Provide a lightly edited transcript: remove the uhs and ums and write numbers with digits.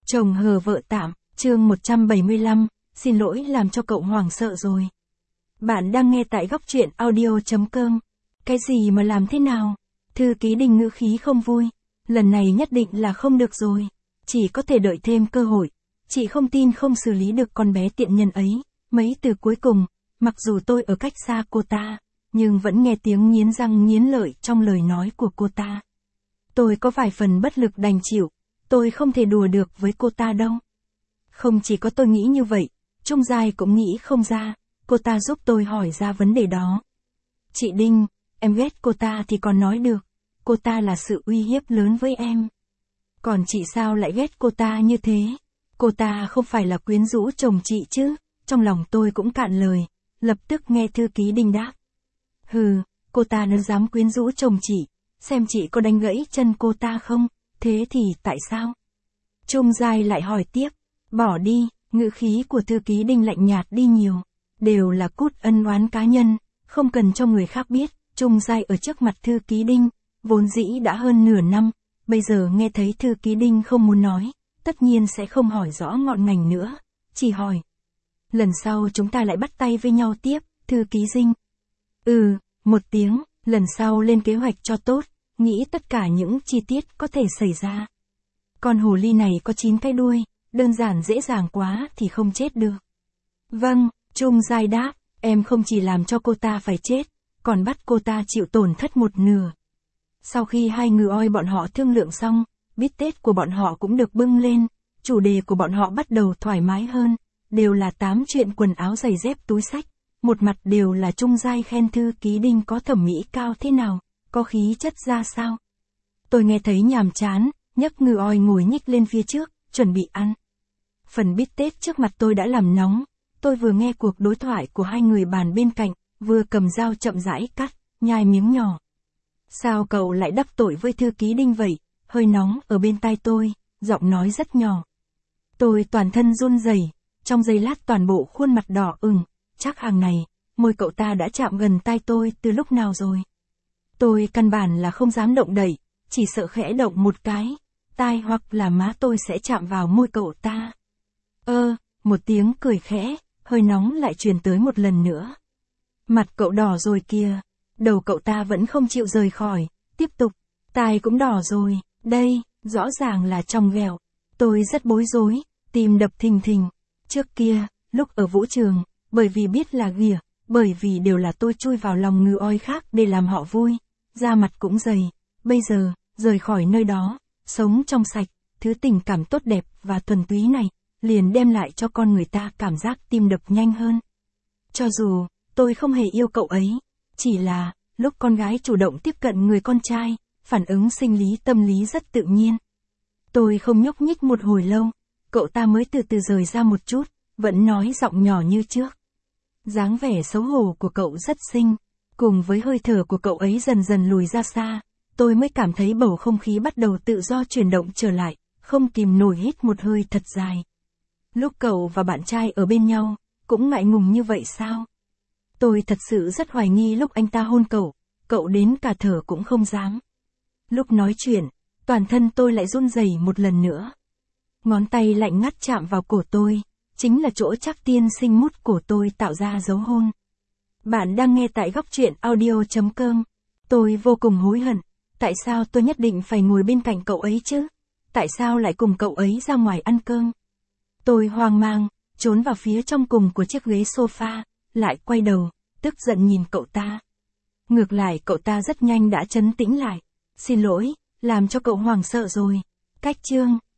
Chồng hờ vợ tạm, chương 175, xin lỗi làm cho cậu hoảng sợ rồi. Bạn đang nghe tại góc truyện audio.com. Cái gì mà làm thế nào? Thư ký Đinh ngữ khí không vui. Lần này nhất định là không được rồi. Chỉ có thể đợi thêm cơ hội. Chị không tin không xử lý được con bé tiện nhân ấy. Mấy từ cuối cùng, mặc dù tôi ở cách xa cô ta, nhưng vẫn nghe tiếng nghiến răng nghiến lợi trong lời nói của cô ta. Tôi có vài phần bất lực đành chịu. Tôi không thể đùa được với cô ta đâu. Không chỉ có tôi nghĩ như vậy, Trung Giai cũng nghĩ không ra, cô ta giúp tôi hỏi ra vấn đề đó. Chị Đinh, em ghét cô ta thì còn nói được, cô ta là sự uy hiếp lớn với em. Còn chị sao lại ghét cô ta như thế? Cô ta không phải là quyến rũ chồng chị chứ? Trong lòng tôi cũng cạn lời, lập tức nghe thư ký Đinh đáp. Hừ, cô ta nếu dám quyến rũ chồng chị, xem chị có đánh gãy chân cô ta không? Thế thì tại sao? Trung Giai lại hỏi tiếp. Bỏ đi, ngữ khí của thư ký Đinh lạnh nhạt đi nhiều. Đều là cút ân oán cá nhân, không cần cho người khác biết. Trung Giai ở trước mặt thư ký Đinh, vốn dĩ đã hơn nửa năm, bây giờ nghe thấy thư ký Đinh không muốn nói, tất nhiên sẽ không hỏi rõ ngọn ngành nữa, chỉ hỏi. Lần sau chúng ta lại bắt tay với nhau tiếp, thư ký Dinh. Một tiếng, lần sau lên kế hoạch cho tốt, nghĩ tất cả những chi tiết có thể xảy ra. Con hồ ly này có 9 cái đuôi, đơn giản dễ dàng quá thì không chết được. Vâng, Trung Giai đáp, em không chỉ làm cho cô ta phải chết, còn bắt cô ta chịu tổn thất một nửa. Sau khi hai người oi bọn họ thương lượng xong, bít tết của bọn họ cũng được bưng lên, chủ đề của bọn họ bắt đầu thoải mái hơn, đều là 8 chuyện quần áo giày dép túi xách, một mặt đều là Trung Giai khen thư ký Đinh có thẩm mỹ cao thế nào, có khí chất ra sao. Tôi nghe thấy nhàm chán, nhấc ngư oi ngồi nhích lên phía trước, chuẩn bị ăn. Phần bít tết trước mặt tôi đã làm nóng, tôi vừa nghe cuộc đối thoại của hai người bàn bên cạnh, vừa cầm dao chậm rãi cắt, nhai miếng nhỏ. Sao cậu lại đắc tội với thư ký Đinh vậy? Hơi nóng ở bên tai tôi, giọng nói rất nhỏ. Tôi toàn thân run rẩy, trong giây lát toàn bộ khuôn mặt đỏ ửng, chắc hàng này, môi cậu ta đã chạm gần tai tôi từ lúc nào rồi. Tôi căn bản là không dám động đậy, chỉ sợ khẽ động một cái, tai hoặc là má tôi sẽ chạm vào môi cậu ta. Một tiếng cười khẽ, hơi nóng lại truyền tới một lần nữa. Mặt cậu đỏ rồi kìa, đầu cậu ta vẫn không chịu rời khỏi, tiếp tục, tai cũng đỏ rồi, đây, rõ ràng là trong ghẹo. Tôi rất bối rối, tim đập thình thình. Trước kia, lúc ở vũ trường, bởi vì biết là ghỉa, bởi vì đều là tôi chui vào lòng ngư oi khác để làm họ vui, da mặt cũng dày. Bây giờ, rời khỏi nơi đó, sống trong sạch, thứ tình cảm tốt đẹp và thuần túy này, liền đem lại cho con người ta cảm giác tim đập nhanh hơn. Cho dù, tôi không hề yêu cậu ấy, chỉ là, lúc con gái chủ động tiếp cận người con trai, phản ứng sinh lý tâm lý rất tự nhiên. Tôi không nhúc nhích một hồi lâu, cậu ta mới từ từ rời ra một chút, vẫn nói giọng nhỏ như trước. Dáng vẻ xấu hổ của cậu rất xinh, cùng với hơi thở của cậu ấy dần dần lùi ra xa, tôi mới cảm thấy bầu không khí bắt đầu tự do chuyển động trở lại, không kìm nổi hít một hơi thật dài. Lúc cậu và bạn trai ở bên nhau, cũng ngại ngùng như vậy sao? Tôi thật sự rất hoài nghi lúc anh ta hôn cậu đến cả thở cũng không dám. Lúc nói chuyện, toàn thân tôi lại run rẩy một lần nữa. Ngón tay lạnh ngắt chạm vào cổ tôi, chính là chỗ Trác tiên sinh mút cổ tôi tạo ra dấu hôn. Bạn đang nghe tại góc truyện audio.com. Tôi vô cùng hối hận, tại sao tôi nhất định phải ngồi bên cạnh cậu ấy chứ? Tại sao lại cùng cậu ấy ra ngoài ăn cơm? Tôi hoang mang, trốn vào phía trong cùng của chiếc ghế sofa, lại quay đầu, tức giận nhìn cậu ta. Ngược lại cậu ta rất nhanh đã trấn tĩnh lại. Xin lỗi, làm cho cậu hoảng sợ rồi. Cách chương.